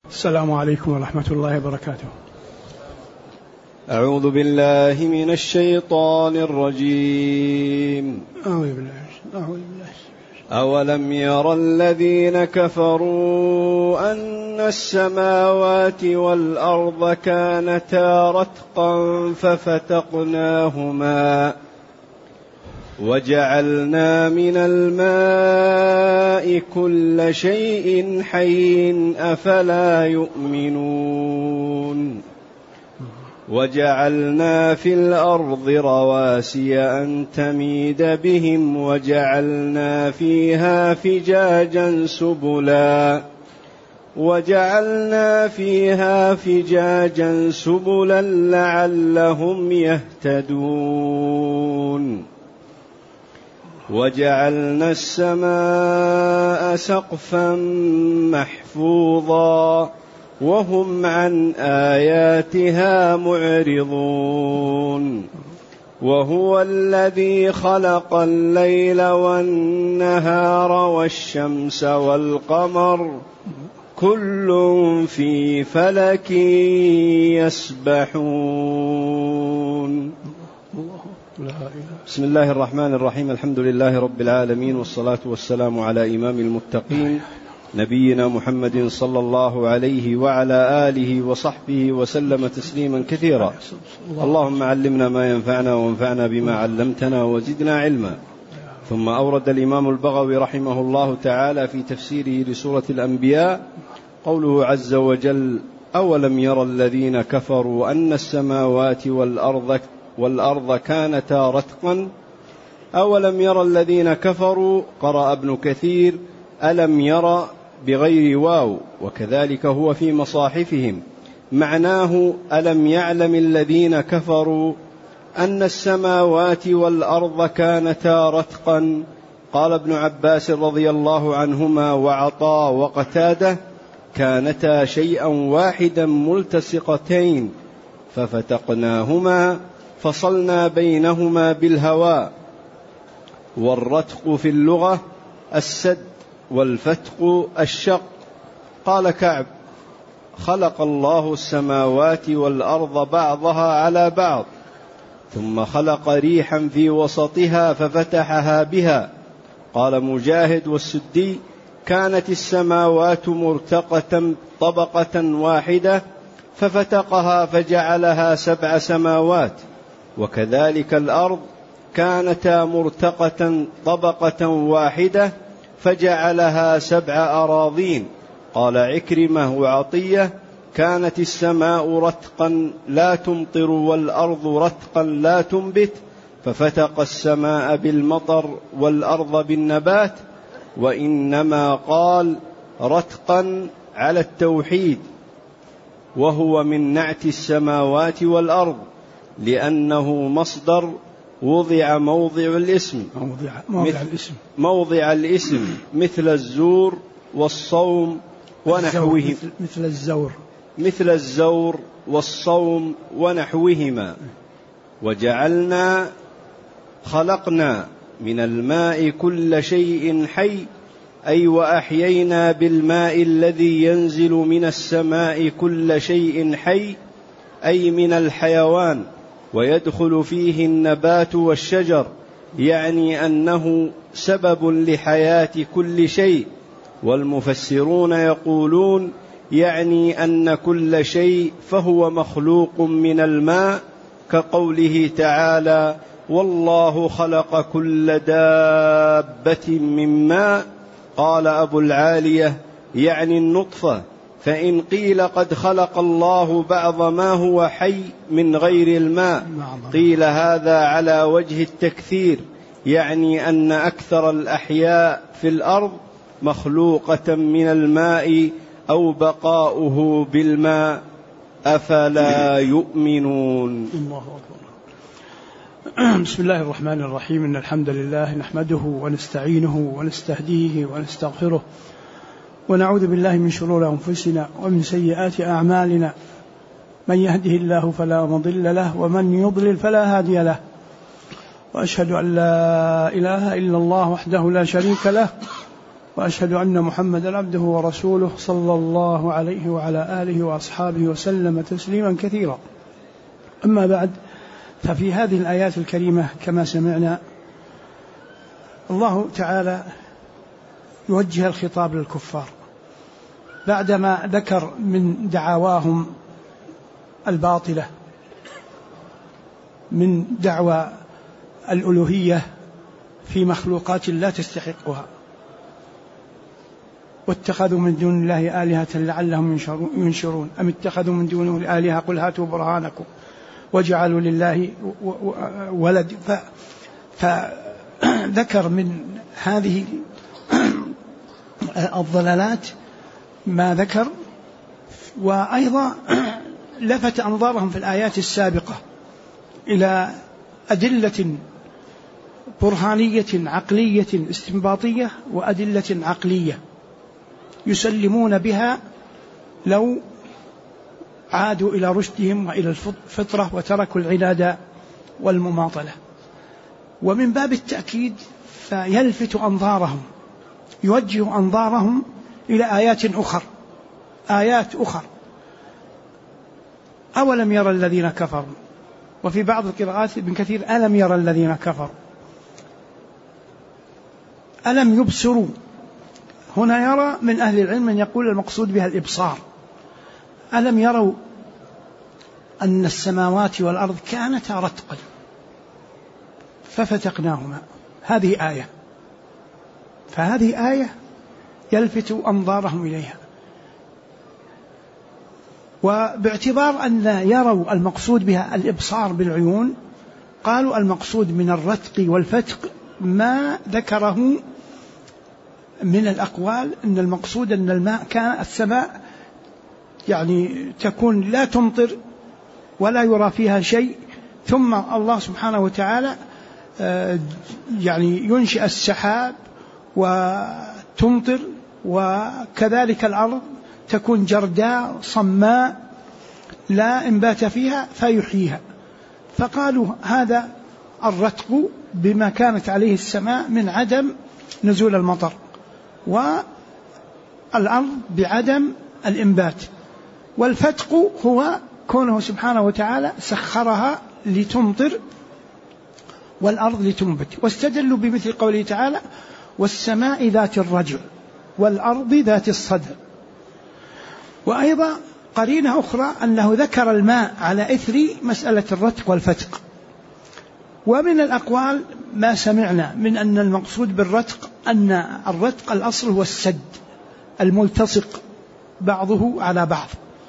السلام عليكم ورحمة الله وبركاته. أعوذ بالله من الشيطان الرجيم. أولم ير الذين كفروا أن السماوات والأرض كانتا رتقا ففتقناهما وجعلنا من الماء كل شيء حي أفلا يؤمنون وجعلنا في الأرض رواسي أن تميد بهم وجعلنا فيها فجاجا سبلا لعلهم يهتدون وجعلنا السماء سقفا محفوظا وهم عن آياتها معرضون وهو الذي خلق الليل والنهار والشمس والقمر كل في فلك يسبحون. بسم الله الرحمن الرحيم. الحمد لله رب العالمين، والصلاة والسلام على إمام المتقين نبينا محمد صلى الله عليه وعلى آله وصحبه وسلم تسليما كثيرا. اللهم علمنا ما ينفعنا وانفعنا بما علمتنا وزدنا علما. ثم أورد الإمام البغوي رحمه الله تعالى في تفسيره لسورة الأنبياء قوله عز وجل: أولم ير الذين كفروا أن السماوات والأرض كانتا رتقا. أولم ير الذين كفروا قرأ ابن كثير ألم ير بغير واو، وكذلك هو في مصاحفهم، معناه ألم يعلم الذين كفروا أن السماوات والأرض كانتا رتقا. قال ابن عباس رضي الله عنهما وعطاء وقتادة: كانتا شيئا واحدا ملتصقتين ففتقناهما فصلنا بينهما بالهواء. والرتق في اللغة السد والفتق الشق. قال كعب: خلق الله السماوات والأرض بعضها على بعض ثم خلق ريحا في وسطها ففتحها بها. قال مجاهد والسدي: كانت السماوات مرتقة طبقة واحدة ففتقها فجعلها 7 سماوات، وكذلك الأرض كانتا مرتقة طبقة واحدة فجعلها 7 أراضين. قال عكرمة وعطية: كانت السماء رتقا لا تمطر والأرض رتقا لا تنبت ففتق السماء بالمطر والأرض بالنبات. وإنما قال رتقا على التوحيد، وهو من نعت السماوات والأرض، لأنه مصدر وضع موضع الاسم مثل الزور والصوم ونحوه، مثل الزور والصوم ونحوهما. وجعلنا خلقنا من الماء كل شيء حي، أي وأحيينا بالماء الذي ينزل من السماء كل شيء حي، أي من الحيوان، ويدخل فيه النبات والشجر، يعني أنه سبب لحياة كل شيء. والمفسرون يقولون يعني أن كل شيء فهو مخلوق من الماء، كقوله تعالى: والله خلق كل دابة من ماء. قال أبو العالية: يعني النطفة. فإن قيل قد خلق الله بعض ما هو حي من غير الماء قيل هذا على وجه التكثير، يعني أن أكثر الأحياء في الأرض مخلوقة من الماء أو بقاؤه بالماء. أفلا يؤمنون. بسم الله الرحمن الرحيم. إن الحمد لله نحمده ونستعينه ونستهديه ونستغفره، ونعوذ بالله من شرور أنفسنا ومن سيئات أعمالنا. من يهده الله فلا مضل له ومن يضلل فلا هادي له. وأشهد أن لا إله إلا الله وحده لا شريك له، وأشهد أن محمدا عبده ورسوله صلى الله عليه وعلى آله وأصحابه وسلم تسليما كثيرا. أما بعد، ففي هذه الآيات الكريمة كما سمعنا الله تعالى يوجه الخطاب للكفار بعدما ذكر من دعواهم الباطلة من دعوى الألوهية في مخلوقات لا تستحقها، واتخذوا من دون الله آلهة لعلهم ينشرون أم اتخذوا من دونه الآلهة قل هاتوا برهانكم وجعلوا لله ولد. فذكر من هذه الضلالات ما ذكر، وأيضا لفت أنظارهم في الآيات السابقة إلى أدلة برهانية عقلية استنباطية وأدلة عقلية يسلمون بها لو عادوا إلى رشدهم وإلى الفطرة وتركوا العناد والمماطلة. ومن باب التأكيد فيلفت أنظارهم، يوجه أنظارهم إلى آيات أخر. أولم يرى الذين كفروا، وفي بعض القراءات ابن كثير ألم يرى الذين كفروا، ألم يبصروا. هنا يرى من أهل العلم من يقول المقصود بها الإبصار. ألم يروا أن السماوات والأرض كانتا رتقا ففتقناهما. هذه آية، فهذه آية يلفت أنظارهم إليها. وباعتبار أن يروا المقصود بها الإبصار بالعيون، قالوا المقصود من الرتق والفتق ما ذكره من الأقوال أن المقصود أن الماء كان السماء يعني تكون لا تمطر ولا يرى فيها شيء، ثم الله سبحانه وتعالى يعني ينشئ السحاب وتمطر، وكذلك الأرض تكون جرداء صماء لا إنبات فيها فيحييها. فقالوا هذا الرتق بما كانت عليه السماء من عدم نزول المطر، والأرض بعدم الإنبات. والفتق هو كونه سبحانه وتعالى سخرها لتمطر والأرض لتنبت. واستدلوا بمثل قوله تعالى والسماء ذات الرجع والأرض ذات الصدع. وأيضا قرينة أخرى أنه ذكر الماء على إثر مسألة الرتق والفتق. ومن الأقوال ما سمعنا من أن المقصود بالرتق أن الرتق الأصل هو السد الملتصق بعضه على بعض.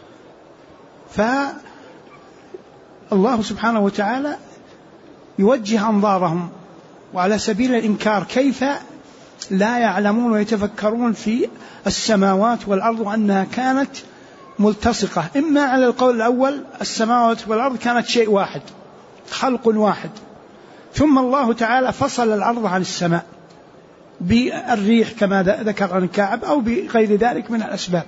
فالله سبحانه وتعالى يوجه أنظارهم، وعلى سبيل الإنكار كيف لا يعلمون ويتفكرون في السماوات والأرض وأنها كانت ملتصقة. إما على القول الأول السماوات والأرض كانت شيء واحد خلق واحد، ثم الله تعالى فصل الأرض عن السماء بالريح كما ذكر عن كعب أو بغير ذلك من الأسباب.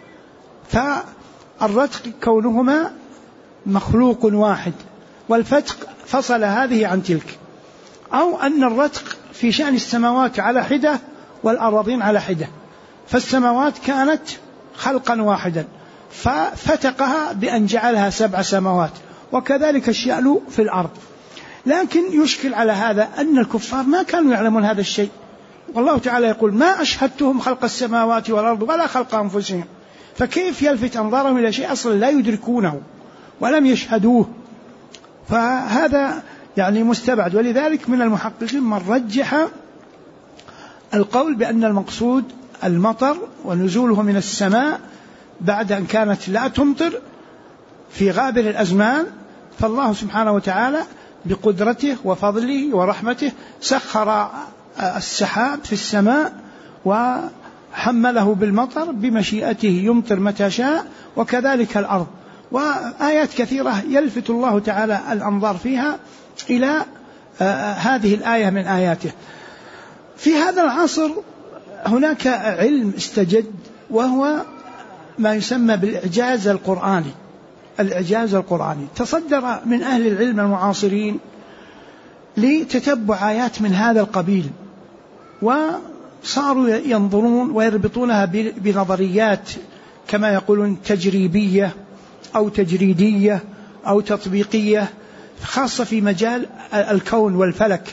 فالرتق كونهما مخلوق واحد، والفتق فصل هذه عن تلك. أو أن الرتق في شأن السماوات على حدة والأراضين على حدة، فالسماوات كانت خلقا واحدا ففتقها بأن جعلها 7 سماوات، وكذلك الشأن في الأرض. لكن يشكل على هذا أن الكفار ما كانوا يعلمون هذا الشيء، والله تعالى يقول ما أشهدتهم خلق السماوات والأرض ولا خلق أنفسهم، فكيف يلفت أنظارهم إلى شيء أصلا لا يدركونه ولم يشهدوه؟ فهذا يعني مستبعد. ولذلك من المحققين من رجح القول بأن المقصود المطر ونزوله من السماء بعد أن كانت لا تمطر في غابر الأزمان، فالله سبحانه وتعالى بقدرته وفضله ورحمته سخر السحاب في السماء وحمله بالمطر بمشيئته يمطر متى شاء، وكذلك الأرض. وآيات كثيرة يلفت الله تعالى الأنظار فيها إلى هذه الآية من آياته. في هذا العصر هناك علم استجد وهو ما يسمى بالإعجاز القرآني. الإعجاز القرآني تصدر من أهل العلم المعاصرين لتتبع آيات من هذا القبيل، صاروا ينظرون ويربطونها بنظريات كما يقولون تجريبية أو تجريدية أو تطبيقية، خاصة في مجال الكون والفلك.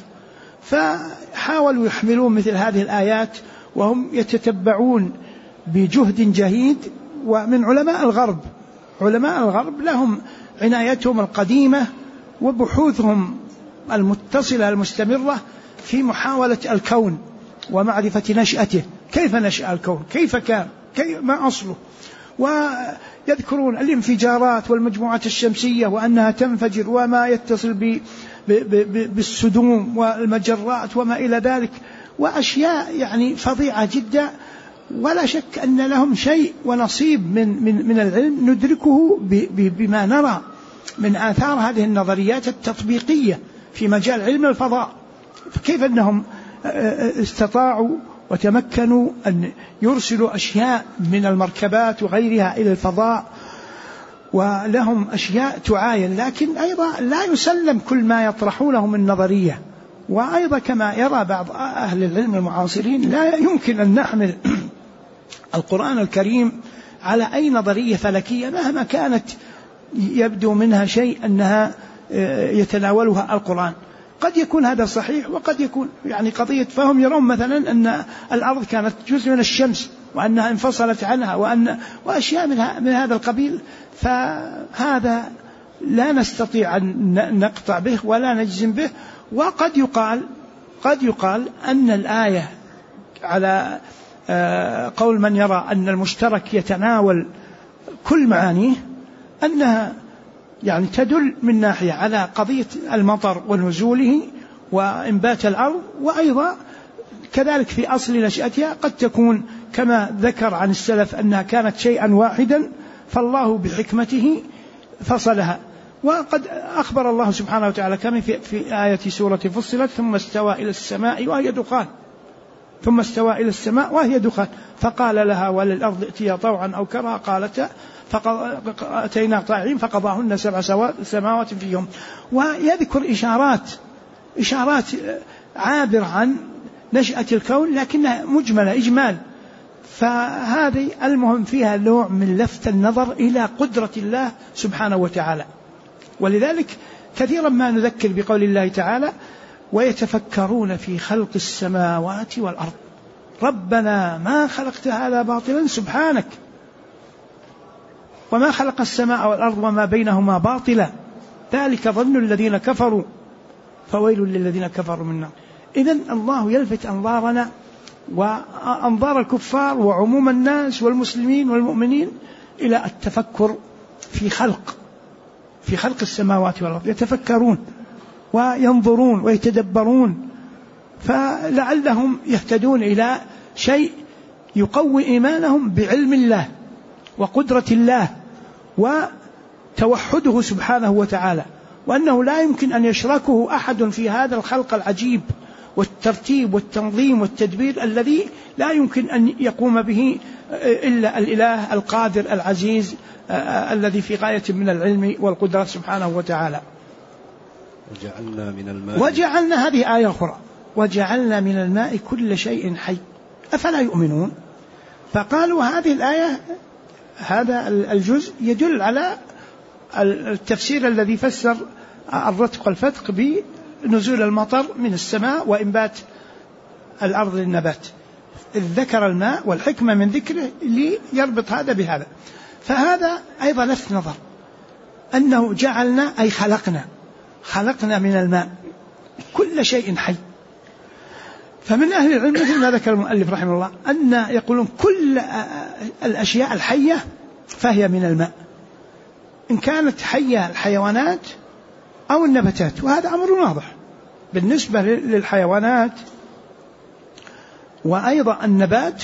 فحاولوا يحملون مثل هذه الآيات وهم يتتبعون بجهد جهيد. ومن علماء الغرب لهم عنايتهم القديمة وبحوثهم المتصلة المستمرة في محاولة الكون ومعرفة نشأته، كيف نشأ الكون، كيف كان، ما أصله. ويذكرون الانفجارات والمجموعات الشمسية وأنها تنفجر وما يتصل بالسدوم والمجرات وما إلى ذلك، وأشياء يعني فظيعة جدا. ولا شك أن لهم شيء ونصيب من العلم ندركه بما نرى من آثار هذه النظريات التطبيقية في مجال علم الفضاء. فكيف أنهم استطاعوا وتمكنوا أن يرسلوا أشياء من المركبات وغيرها إلى الفضاء، ولهم أشياء تعاين، لكن أيضا لا يسلم كل ما يطرحونه من نظرية. وأيضا كما يرى بعض أهل العلم المعاصرين لا يمكن أن نحمل القرآن الكريم على أي نظرية فلكية مهما كانت يبدو منها شيء أنها يتناولها القرآن. قد يكون هذا صحيح وقد يكون يعني قضية، فهم يرون مثلا أن الأرض كانت جزء من الشمس وأنها انفصلت عنها وأشياء من هذا القبيل. فهذا لا نستطيع أن نقطع به ولا نجزم به. وقد يقال أن الآية على قول من يرى أن المشترك يتناول كل معانيه، أنها يعني تدل من ناحية على قضية المطر ونزوله وإنبات الأرض، وأيضا كذلك في أصل نشأتها قد تكون كما ذكر عن السلف أنها كانت شيئا واحدا فالله بحكمته فصلها. وقد أخبر الله سبحانه وتعالى كما في آية سورة فصلت ثم استوى إلى السماء وهي دخان فقال لها وللأرض ائتيا طوعا أو كرها قالتا أتينا طائعين فقضاهن 7 سماوات في يوم. ويذكر إشارات عابرة عن نشأة الكون لكنها مجملة إجمال. فهذه المهم فيها نوع من لفت النظر إلى قدرة الله سبحانه وتعالى. ولذلك كثيرا ما نذكر بقول الله تعالى ويتفكرون في خلق السماوات والأرض ربنا ما خلقت هذا باطلا سبحانك وما خلق السماء والأرض وما بينهما باطلا ذلك ظن الذين كفروا فويل للذين كفروا من النار. إذن الله يلفت أنظارنا وأنظار الكفار وعموم الناس والمسلمين والمؤمنين إلى التفكر في خلق السماوات والأرض، يتفكرون وينظرون ويتدبرون فلعلهم يهتدون إلى شيء يقوي إيمانهم بعلم الله وقدرة الله وتوحده سبحانه وتعالى، وأنه لا يمكن أن يشركه أحد في هذا الخلق العجيب والترتيب والتنظيم والتدبير الذي لا يمكن أن يقوم به إلا الإله القادر العزيز الذي في غاية من العلم والقدرة سبحانه وتعالى. وجعلنا هذه آية أخرى وجعلنا من الماء كل شيء حي أفلا يؤمنون. فقالوا هذه الآية هذا الجزء يدل على التفسير الذي فسر الرتق والفتق بنزول المطر من السماء وإنبات الأرض للنبات، إذ ذكر الماء والحكمة من ذكره ليربط هذا بهذا. فهذا أيضا لفت نظر أنه جعلنا أي خلقنا من الماء كل شيء حي. فمن أهل العلم مثل ما ذكر المؤلف رحمه الله أن يقولون كل الأشياء الحية فهي من الماء، إن كانت حية الحيوانات أو النباتات، وهذا أمر واضح بالنسبة للحيوانات وأيضا النبات،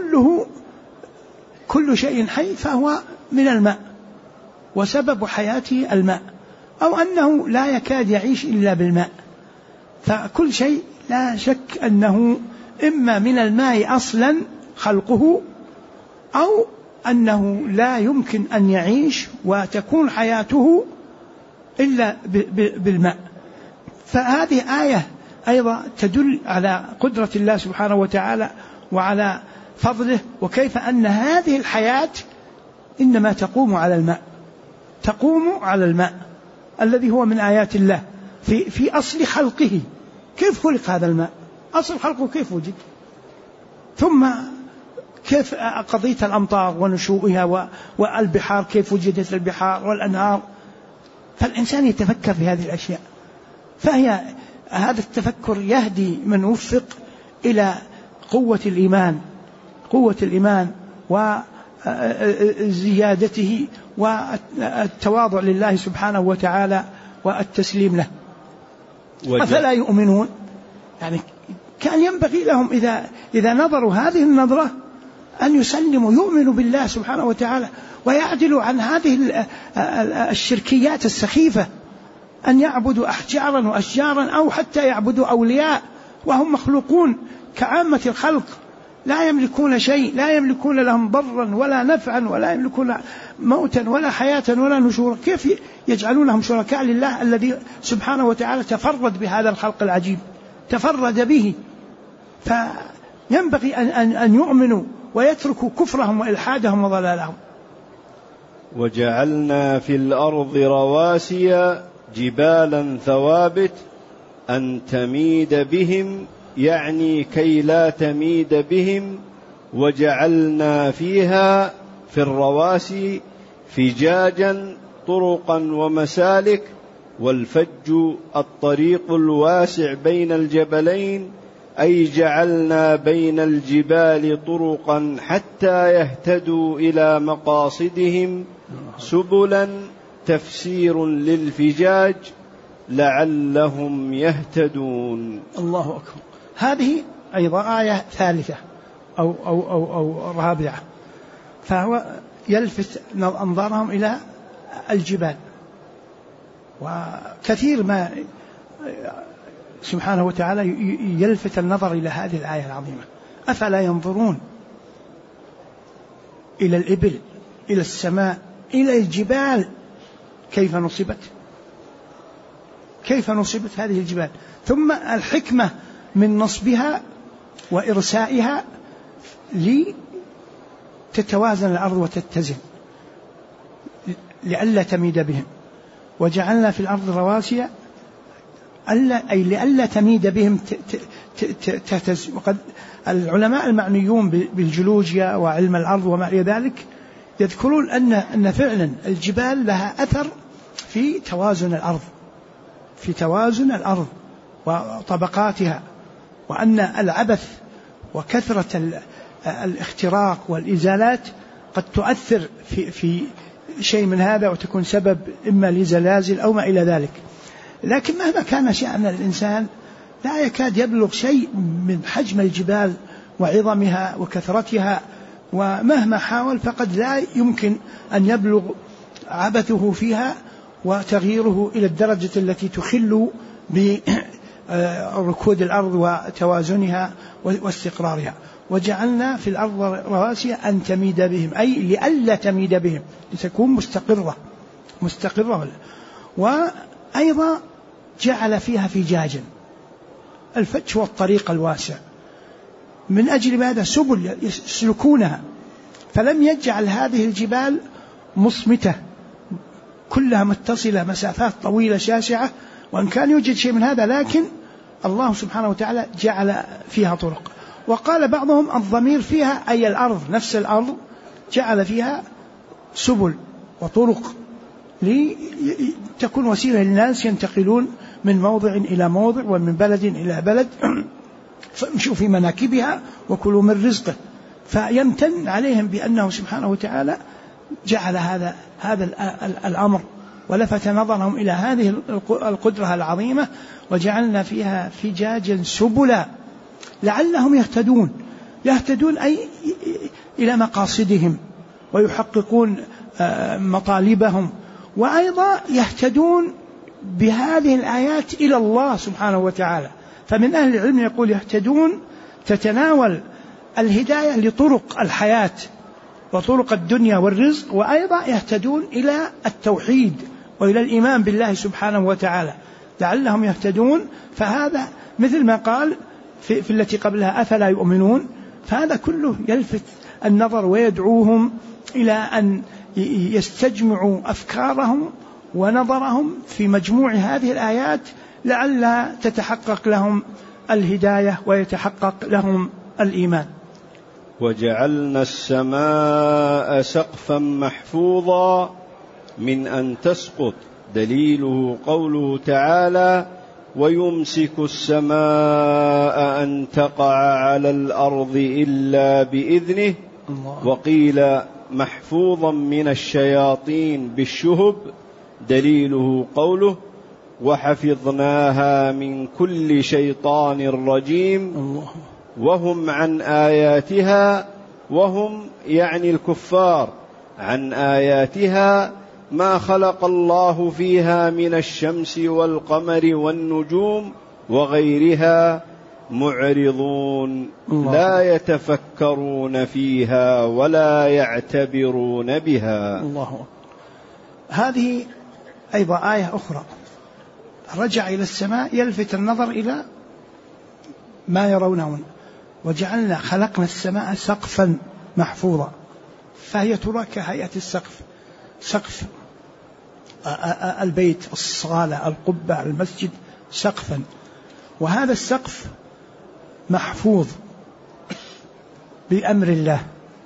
كل شيء حي فهو من الماء وسبب حياته الماء، أو أنه لا يكاد يعيش إلا بالماء. فكل شيء لا شك أنه إما من الماء أصلا خلقه أو أنه لا يمكن أن يعيش وتكون حياته إلا بالماء. فهذه آية أيضا تدل على قدرة الله سبحانه وتعالى وعلى فضله، وكيف أن هذه الحياة إنما تقوم على الماء، تقوم على الماء الذي هو من آيات الله في أصل خلقه. كيف خلق هذا الماء؟ أصل خلقه كيف وجد؟ ثم كيف قضية الأمطار ونشوئها والبحار، كيف وجدت البحار والأنهار؟ فالإنسان يتفكر في هذه الأشياء، فهي هذا التفكر يهدي من وفق إلى قوة الإيمان وزيادته والتواضع لله سبحانه وتعالى والتسليم له. أفلا يؤمنون؟ يعني كان ينبغي لهم إذا نظروا هذه النظرة أن يسلموا، يؤمنوا بالله سبحانه وتعالى ويعدلوا عن هذه الشركيات السخيفة، أن يعبدوا أحجارا وأشجارا أو حتى يعبدوا أولياء وهم مخلوقون كعامة الخلق، لا يملكون شيء، لا يملكون لهم ضرا ولا نفعا، ولا يملكون موتا ولا حياة ولا نشورا. كيف يجعلونهم شركاء لله الذي سبحانه وتعالى تفرد بهذا الخلق العجيب، تفرد به؟ فينبغي أن يؤمنوا ويتركوا كفرهم وإلحادهم وضلالهم. وجعلنا في الأرض رواسي جبالا ثوابت أن تميد بهم، يعني كي لا تميد بهم. وجعلنا فيها في الرواسي فجاجا طرقا ومسالك، والفج الطريق الواسع بين الجبلين، أي جعلنا بين الجبال طرقا حتى يهتدوا إلى مقاصدهم سبلا، تفسير للفجاج لعلهم يهتدون. الله أكبر. هذه أيضا آية ثالثة أو رابعة، فهو يلفت أنظارهم إلى الجبال، وكثير ما سبحانه وتعالى يلفت النظر إلى هذه الآية العظيمة. أفلا ينظرون إلى الإبل، إلى السماء، إلى الجبال كيف نصبت هذه الجبال، ثم الحكمة من نصبها وإرسائها لتتوازن الأرض وتتزن لئلا تميد بهم. وجعلنا في الأرض رواسي أي لئلا تميد بهم تهتز. وقد العلماء المعنيون بالجيولوجيا وعلم الأرض وما إلى ذلك يذكرون أن فعلا الجبال لها أثر في توازن الأرض وطبقاتها، وأن العبث وكثرة الاختراق والإزالات قد تؤثر في شيء من هذا وتكون سبب إما لزلازل أو ما إلى ذلك. لكن مهما كان شأن الإنسان لا يكاد يبلغ شيء من حجم الجبال وعظمها وكثرتها، ومهما حاول فقد لا يمكن أن يبلغ عبثه فيها وتغييره إلى الدرجة التي تخل بركود الأرض وتوازنها واستقرارها. وجعلنا في الأرض رواسي أن تميد بهم، أي لئلا تميد بهم، لتكون مستقرة. وأيضا جعل فيها فجاجا، الفج هو الطريق الواسع، من أجل ماذا؟ سبل يسلكونها، فلم يجعل هذه الجبال مصمتة كلها متصلة مسافات طويلة شاسعة، وإن كان يوجد شيء من هذا لكن الله سبحانه وتعالى جعل فيها طرق. وقال بعضهم الضمير فيها أي الأرض، نفس الأرض جعل فيها سبل وطرق لتكون وسيلة للناس ينتقلون من موضع إلى موضع ومن بلد إلى بلد، فامشوا في مناكبها وكلوا من رزقه. فيمتن عليهم بأنه سبحانه وتعالى جعل هذا الأمر ولفت نظرهم إلى هذه القدرة العظيمة. وجعلنا فيها فجاجا سبلا لعلهم يهتدون أي إلى مقاصدهم ويحققون مطالبهم، وأيضا يهتدون بهذه الآيات إلى الله سبحانه وتعالى. فمن أهل العلم يقول يهتدون تتناول الهداية لطرق الحياة وطرق الدنيا والرزق، وأيضا يهتدون إلى التوحيد وإلى الإيمان بالله سبحانه وتعالى لعلهم يهتدون. فهذا مثل ما قال في التي قبلها أفلا يؤمنون، فهذا كله يلفت النظر ويدعوهم إلى أن يستجمعوا أفكارهم ونظرهم في مجموع هذه الآيات لعل تتحقق لهم الهداية ويتحقق لهم الإيمان. وجعلنا السماء سقفا محفوظا من أن تسقط، دليله قوله تعالى: ويمسك السماء أن تقع على الأرض إلا بإذنه. وقيل محفوظا من الشياطين بالشهب، دليله قوله: وحفظناها من كل شيطان رجيم. وهم عن آياتها، وهم يعني الكفار، عن آياتها ما خلق الله فيها من الشمس والقمر والنجوم وغيرها معرضون، لا يتفكرون فيها ولا يعتبرون بها. الله. هذه أيضا آية أخرى، رجع إلى السماء يلفت النظر إلى ما يرونه. وجعلنا خلقنا السماء سقفا محفوظا، فهي ترى كهيئة السقف، سقف البيت، الصالة، القبة، المسجد، سقفا. وهذا السقف محفوظ بأمر الله،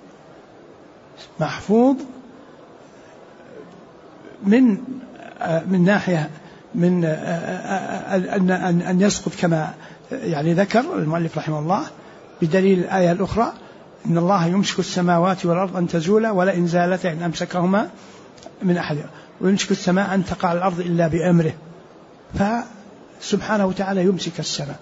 محفوظ من ناحية من أن يسقط كما يعني ذكر المؤلف رحمه الله، بدليل الآية الأخرى: إن الله يمسك السماوات والأرض أن تزولا ولئن زالتا إن أمسكهما من أحد، ويمسك السماء أن تقع على الأرض إلا بأمره. فسبحانه وتعالى يمسك السماء.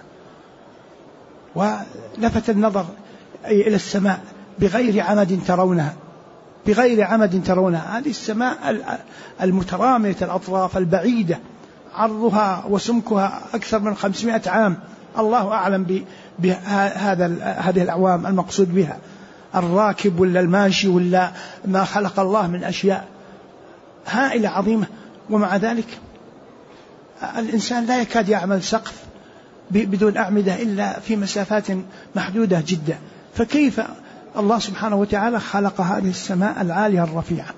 ولفت النظر إلى السماء بغير عمد ترونها، بغير عمد ترونها. هذه السماء المترامية الأطراف البعيدة، عرضها وسمكها أكثر من 500 عام، الله أعلم هذه الأعوام المقصود بها، الراكب ولا الماشي ولا ما خلق الله من أشياء هائلة عظيمة. ومع ذلك الإنسان لا يكاد يعمل سقف بدون أعمدة إلا في مسافات محدودة جدا، فكيف الله سبحانه وتعالى خلق هذه السماء العالية الرفيعة؟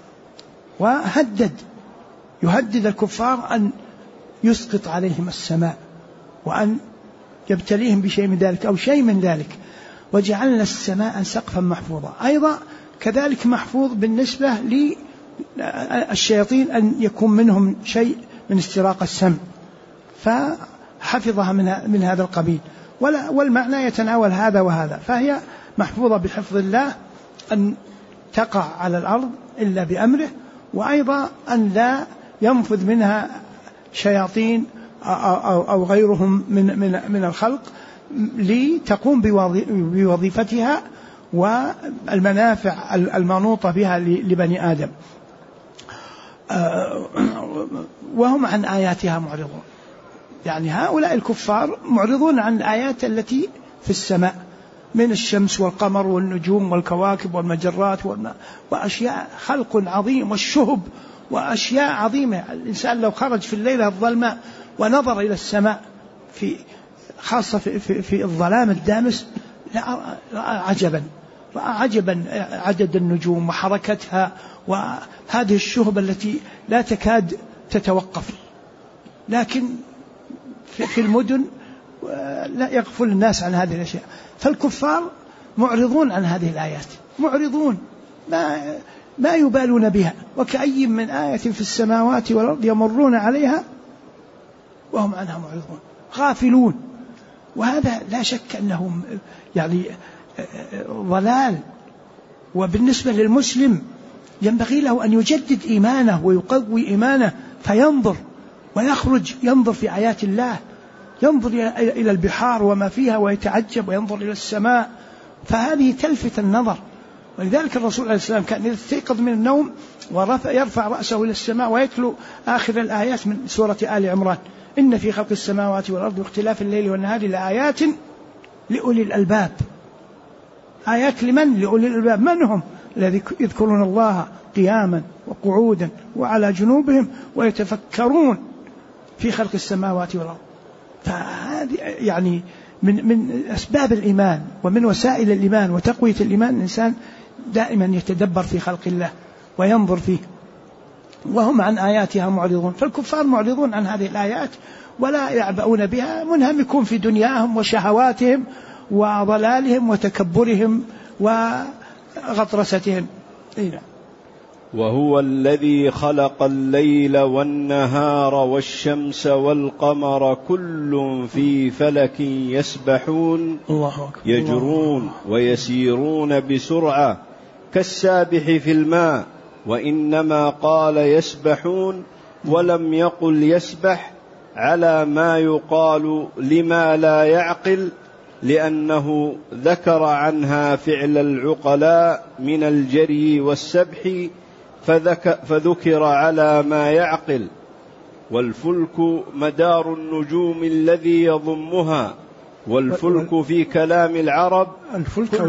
يهدد الكفار أن يسقط عليهم السماء وأن يبتليهم بشيء من ذلك أو شيء من ذلك. وجعلنا السماء سقفا محفوظا، أيضا كذلك محفوظ بالنسبة للشياطين أن يكون منهم شيء من استراق السمع، فحفظها من هذا القبيل. والمعنى يتناول هذا وهذا، فهي محفوظة بحفظ الله أن تقع على الأرض إلا بأمره، وأيضا أن لا ينفذ منها شياطين أو غيرهم من الخلق لتقوم بوظيفتها والمنافع المنوطة بها لبني آدم. وهم عن آياتها معرضون، يعني هؤلاء الكفار معرضون عن الآيات التي في السماء من الشمس والقمر والنجوم والكواكب والمجرات وأشياء خلق عظيم، والشهب وأشياء عظيمة. الإنسان لو خرج في الليلة الظلماء ونظر إلى السماء خاصة في الظلام الدامس رأى عجبا عدد النجوم وحركتها، وهذه الشهب التي لا تكاد تتوقف. لكن في المدن لا يغفل الناس عن هذه الأشياء، فالكفار معرضون عن هذه الآيات، معرضون ما يبالون بها. وكأي من آية في السماوات والأرض يمرون عليها وهم عنها معرضون غافلون. وهذا لا شك أنه يعني ضلال. وبالنسبة للمسلم ينبغي له أن يجدد إيمانه ويقوي إيمانه، فينظر ويخرج ينظر في آيات الله، ينظر إلى البحار وما فيها ويتعجب، وينظر إلى السماء، فهذه تلفت النظر. ولذلك الرسول عليه السلام كان إذا استيقظ من النوم يرفع رأسه إلى السماء ويتلو آخر الآيات من سورة آل عمران: إن في خلق السماوات والأرض واختلاف الليل والنهار لآيات لأولي الألباب. آيات لمن؟ لأولي الألباب. من هم؟ الذين يذكرون الله قياما وقعودا وعلى جنوبهم ويتفكرون في خلق السماوات والأرض. فهذه يعني من أسباب الإيمان ومن وسائل الإيمان وتقوية الإيمان الإنسان دائما يتدبر في خلق الله وينظر فيه، وهم عن آياتها معرضون. فالكفار معرضون عن هذه الآيات ولا يعبؤون بها، منهمكون في دنياهم وشهواتهم وضلالهم وتكبرهم وغطرستهم. وهو الذي خلق الليل والنهار والشمس والقمر كل في فلك يسبحون يجرون ويسيرون بسرعة كالسابح في الماء، وإنما قال يسبحون ولم يقل يسبح على ما يقال لما لا يعقل، لأنه ذكر عنها فعل العقلاء من الجري والسبح فذكر على ما يعقل. والفلك مدار النجوم الذي يضمها، والفلك في كلام العرب الفلك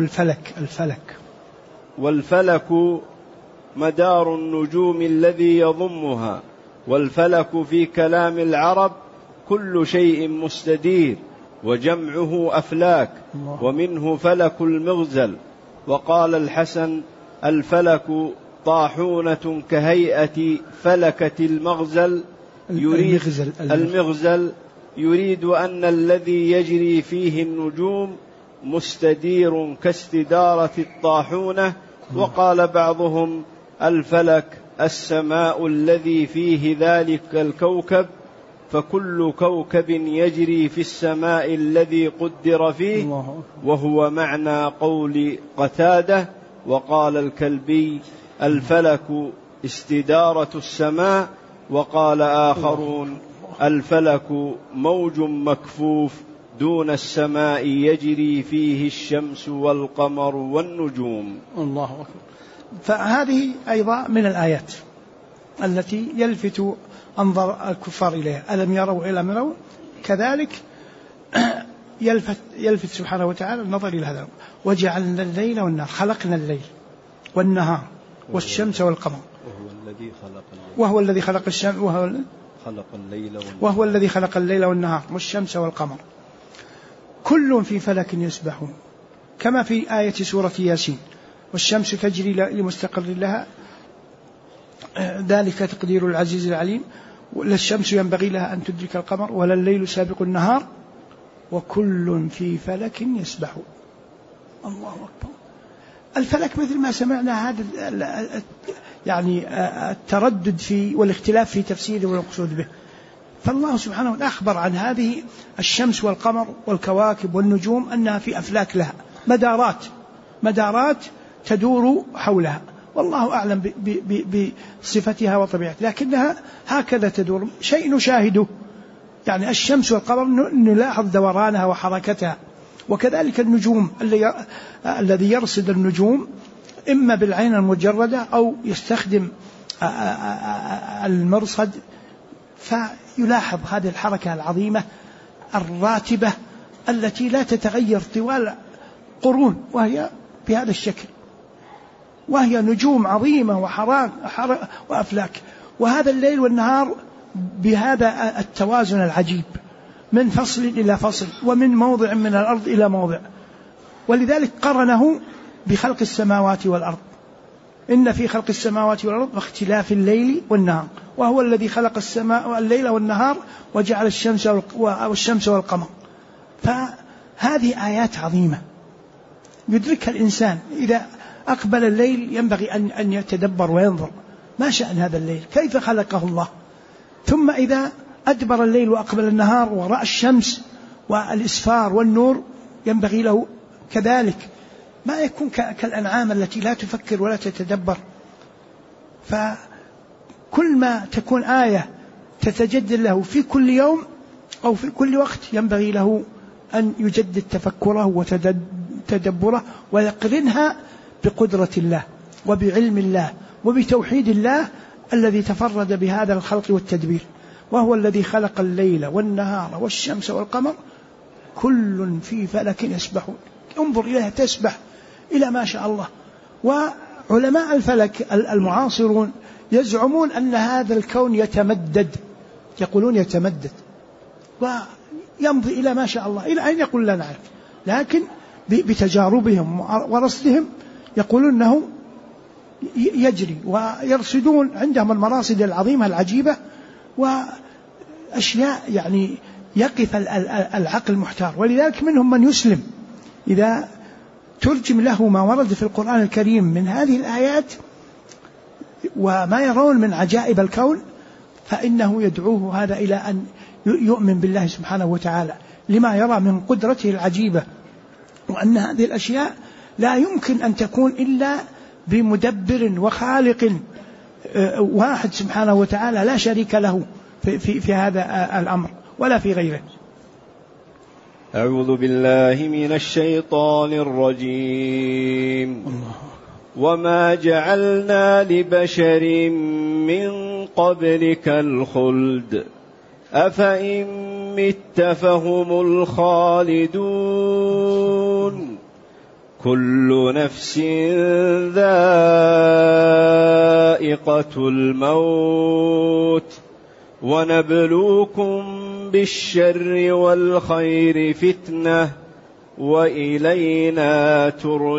والفلك مدار النجوم الذي يضمها، والفلك في كلام العرب كل شيء مستدير، وجمعه أفلاك، ومنه فلك المغزل. وقال الحسن الفلك طاحونة كهيئة فلكة المغزل، المغزل يريد أن الذي يجري فيه النجوم مستدير كاستدارة الطاحونة. وقال بعضهم الفلك السماء الذي فيه ذلك الكوكب، فكل كوكب يجري في السماء الذي قدر فيه، وهو معنى قول قتادة. وقال الكلبي الفلك استدارة السماء. وقال آخرون الفلك موج مكفوف دون السماء يجري فيه الشمس والقمر والنجوم. الله أكبر. فهذه أيضا من الآيات التي يلفت أنظر الكفار إليها. ألم يروا إلى ما يرون، كذلك يلفت سبحانه وتعالى النظر إلى هذا. وجعلنا الليل والنهار، خلقنا الليل والنهار والشمس والقمر، وهو الذي خلق الشمس وهو الذي خلق الليل والنهار والشمس والقمر كل في فلك يسبحون، كما في آية سورة ياسين والشمس تجري لمستقر لها ذلك تقدير العزيز العليم، لا الشمس ينبغي لها أن تدرك القمر ولا الليل سابق النهار وكل في فلك يسبحون. الله أكبر. الفلك مثل ما سمعنا هذا يعني التردد في والاختلاف في تفسيره والمقصود به. فالله سبحانه وتعالى أخبر عن هذه الشمس والقمر والكواكب والنجوم أنها في أفلاك لها مدارات تدور حولها، والله أعلم بصفتها وطبيعتها، لكنها هكذا تدور. شيء نشاهده يعني الشمس والقمر نلاحظ دورانها وحركتها، وكذلك النجوم الذي يرصد النجوم إما بالعين المجردة أو يستخدم المرصد فيلاحظ هذه الحركة العظيمة الراتبة التي لا تتغير طوال قرون، وهي بهذا الشكل، وهي نجوم عظيمة وأفلاك. وهذا الليل والنهار بهذا التوازن العجيب من فصل إلى فصل ومن موضع من الأرض إلى موضع، ولذلك قرنه بخلق السماوات والأرض. إن في خلق السماوات والأرض واختلاف الليل والنهار، وهو الذي خلق الليل والنهار وجعل الشمس والقمر. فهذه آيات عظيمة يدركها الإنسان. إذا أقبل الليل ينبغي أن يتدبر وينظر ما شأن هذا الليل، كيف خلقه الله. ثم إذا أدبر الليل وأقبل النهار ورأى الشمس والإسفار والنور ينبغي له كذلك ما يكون كالأنعام التي لا تفكر ولا تتدبر. فكل ما تكون آية تتجدد له في كل يوم أو في كل وقت ينبغي له أن يجدد تفكره وتدبره ويقرنها بقدرة الله وبعلم الله وبتوحيد الله الذي تفرد بهذا الخلق والتدبير. وهو الذي خلق الليل والنهار والشمس والقمر كل في فلك يسبحون. انظر إليها تسبح إلى ما شاء الله. وعلماء الفلك المعاصرون يزعمون أن هذا الكون يتمدد، يقولون يتمدد يمضي إلى ما شاء الله إلى أن يقول لا نعرف، لكن بتجاربهم ورصدهم يقولون أنه يجري، ويرصدون عندهم المراصد العظيمة العجيبة وأشياء يعني يقف العقل محتار. ولذلك منهم من يسلم إذا ترجم له ما ورد في القرآن الكريم من هذه الآيات وما يرون من عجائب الكون، فإنه يدعوه هذا إلى أن يؤمن بالله سبحانه وتعالى لما يرى من قدرته العجيبة، وأن هذه الأشياء لا يمكن أن تكون إلا بمدبر وخالق واحد سبحانه وتعالى لا شريك له في هذا الأمر ولا في غيره. أعوذ بالله من الشيطان الرجيم. وما جعلنا لبشر من قبلك الخلد أفإن مت فهم الخالدون كل نفس ذائقة الموت ونبلوكم بالشر والخير فتنة وإلينا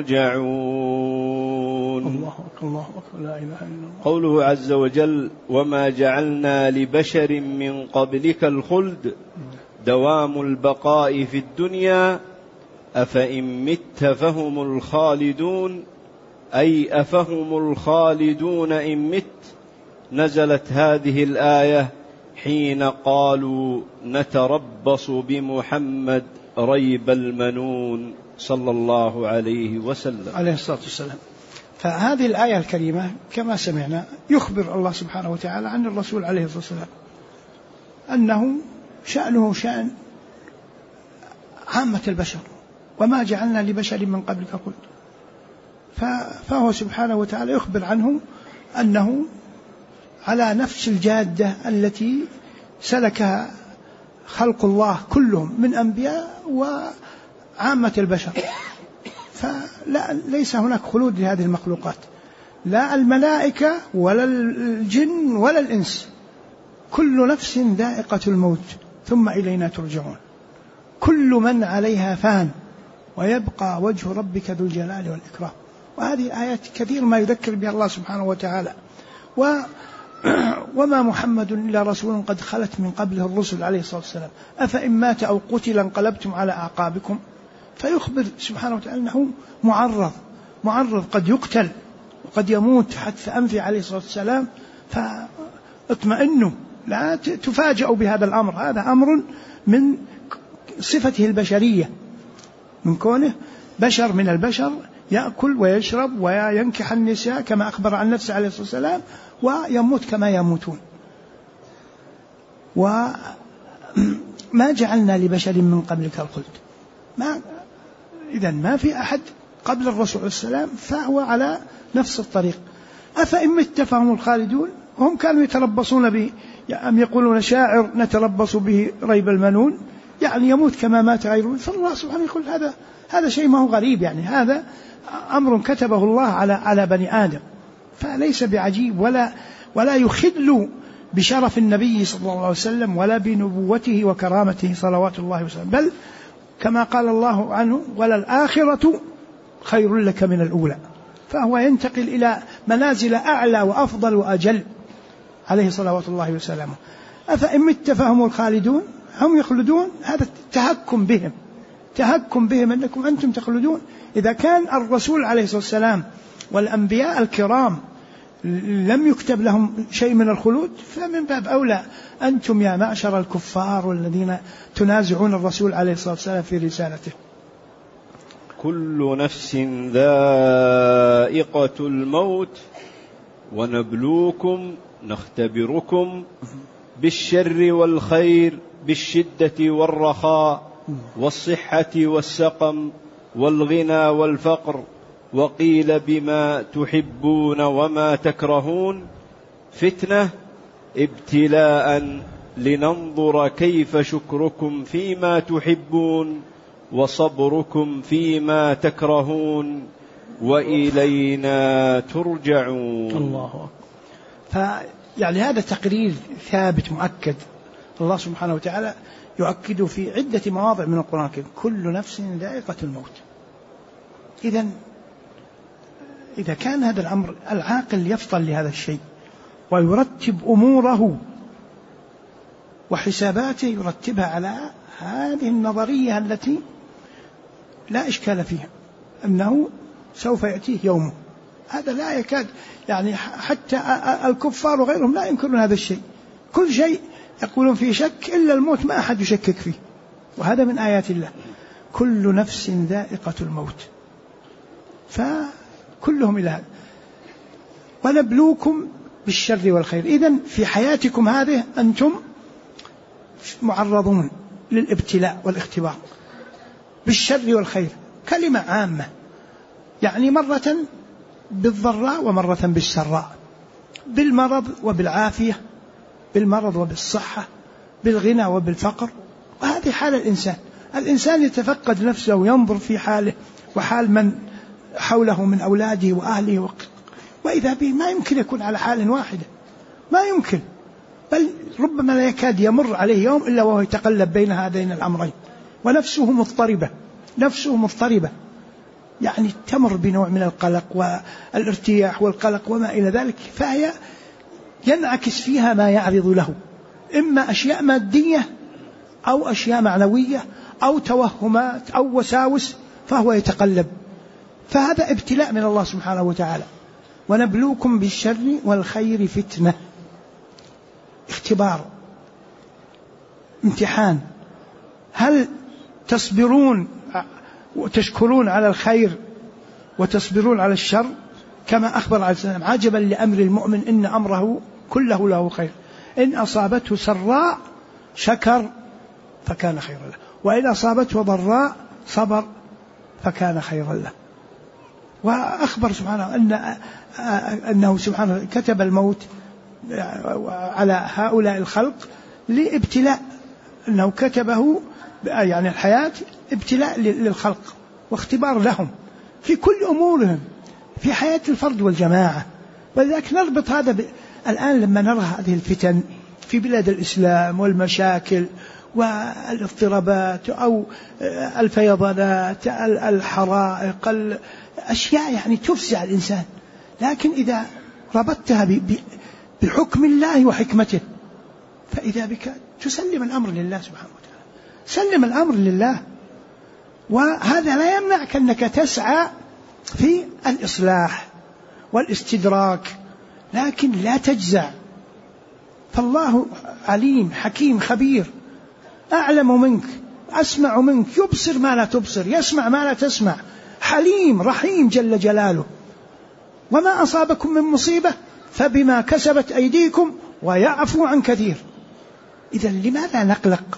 ترجعون. الله أكبر لا إله إلا الله. قوله عز وجل وما جعلنا لبشر من قبلك الخلد دوام البقاء في الدنيا أفإن مت فهم الخالدون أي أفهم الخالدون إن مت. نزلت هذه الآية حين قالوا نتربص بمحمد ريب المنون صلى الله عليه وسلم عليه الصلاة والسلام. فهذه الآية الكريمة كما سمعنا يخبر الله سبحانه وتعالى عن الرسول عليه الصلاة والسلام أنه شأنه شأن عامة البشر، وما جعلنا لبشر من قبلك خلد. فهو سبحانه وتعالى يخبر عنه أنه على نفس الجادة التي سلكها خلق الله كلهم من أنبياء وعامة البشر. فليس هناك خلود لهذه المخلوقات، لا الملائكة ولا الجن ولا الإنس، كل نفس ذائقة الموت ثم إلينا ترجعون. كل من عليها فان ويبقى وجه ربك ذو الجلال والإكرام. وهذه آيات كثير ما يذكر بها الله سبحانه وتعالى. وما محمد إلا رسول قد خلت من قبله الرسل عليه الصلاة والسلام أفإن مات أو قتل انقلبتم على أعقابكم. فيخبر سبحانه وتعالى أنه معرض قد يقتل وقد يموت حتى أنفي عليه الصلاة والسلام. فاطمئنوا لا تفاجئوا بهذا الأمر، هذا أمر من صفته البشرية، من كونه بشر من البشر يأكل ويشرب وينكح النساء كما أخبر عن نفسه عليه الصلاة والسلام، ويموت كما يموتون. وما جعلنا لبشر من قبلك الخلد، إذن ما في أحد قبل الرسول السلام فهو على نفس الطريق. أفإن مت فهم الخالدون. هم كانوا يتربصون به، أم يقولون شاعر نتربص به ريب المنون، يعني يموت كما مات غيره. فالله سبحانه يقول هذا شيء ما هو غريب، يعني هذا أمر كتبه الله على بني آدم، فليس بعجيب ولا يخل بشرف النبي صلى الله عليه وسلم ولا بنبوته وكرامته صلوات الله وسلم، بل كما قال الله عنه وللآخرة خير لك من الأولى. فهو ينتقل إلى منازل أعلى وأفضل وأجل عليه صلوات الله وسلامه. أفإن مت فهم الخالدون، هم يخلدون، هذا تهكم بهم أنكم أنتم تخلدون. إذا كان الرسول عليه الصلاة والسلام والأنبياء الكرام لم يكتب لهم شيء من الخلود، فمن باب أولى أنتم يا معشر الكفار والذين تنازعون الرسول عليه الصلاة والسلام في رسالته. كل نفس ذائقة الموت ونبلوكم نختبركم بالشر والخير بالشدة والرخاء والصحة والسقم والغنى والفقر وقيل بما تحبون وما تكرهون فتنة ابتلاء لننظر كيف شكركم فيما تحبون وصبركم فيما تكرهون وإلينا ترجعون. الله. فيعني هذا تقرير ثابت مؤكد الله سبحانه وتعالى يؤكد في عدة مواضع من القرآن الكريم كل نفس ذائقة الموت. إذا كان هذا الأمر العاقل يفطن لهذا الشيء ويرتب أموره وحساباته يرتبها على هذه النظرية التي لا إشكال فيها أنه سوف يأتيه يومه، هذا لا يكاد يعني حتى الكفار وغيرهم لا ينكرون هذا الشيء، كل شيء يقولون فيه شك إلا الموت ما أحد يشكك فيه، وهذا من آيات الله كل نفس ذائقة الموت، فكلهم إلى هذا. ونبلوكم بالشر والخير، إذن في حياتكم هذه أنتم معرضون للابتلاء والاختبار بالشر والخير، كلمة عامة يعني مرة بالضراء ومرة بالسراء، بالمرض وبالعافية، بالمرض وبالصحة، بالغنى وبالفقر، وهذه حال الإنسان يتفقد نفسه وينظر في حاله وحال من حوله من أولاده وأهله وإذا به ما يمكن يكون على حال واحدة، ما يمكن، بل ربما لا يكاد يمر عليه يوم إلا وهو يتقلب بين هذين الأمرين، ونفسه مضطربة يعني تمر بنوع من القلق والارتياح والقلق وما إلى ذلك، فهي ينعكس فيها ما يعرض له، إما أشياء مادية أو أشياء معنوية أو توهمات أو وساوس، فهو يتقلب، فهذا ابتلاء من الله سبحانه وتعالى. ونبلوكم بالشر والخير فتنة، اختبار، امتحان، هل تصبرون وتشكرون على الخير وتصبرون على الشر؟ كما أخبر عليه السلام عجبا لأمر المؤمن إن أمره كله له خير، إن أصابته سراء شكر فكان خيرا له، وإن أصابته ضراء صبر فكان خيرا له. وأخبر سبحانه أنه سبحانه كتب الموت على هؤلاء الخلق لابتلاء، أنه كتبه يعني الحياة ابتلاء للخلق واختبار لهم في كل أمورهم في حياة الفرد والجماعة. ولذلك نربط هذا الآن لما نرى هذه الفتن في بلاد الإسلام والمشاكل والاضطرابات أو الفيضانات، الحرائق، الأشياء يعني تفزع الإنسان، لكن إذا ربطتها بحكم الله وحكمته فإذا بك تسلم الأمر لله سبحانه وتعالى، سلم الأمر لله، وهذا لا يمنعك أنك تسعى في الإصلاح والاستدراك، لكن لا تجزع، فالله عليم حكيم خبير، أعلم منك، أسمع منك، يبصر ما لا تبصر، يسمع ما لا تسمع، حليم رحيم جل جلاله. وما أصابكم من مصيبة فبما كسبت أيديكم ويعفو عن كثير. إذن لماذا نقلق؟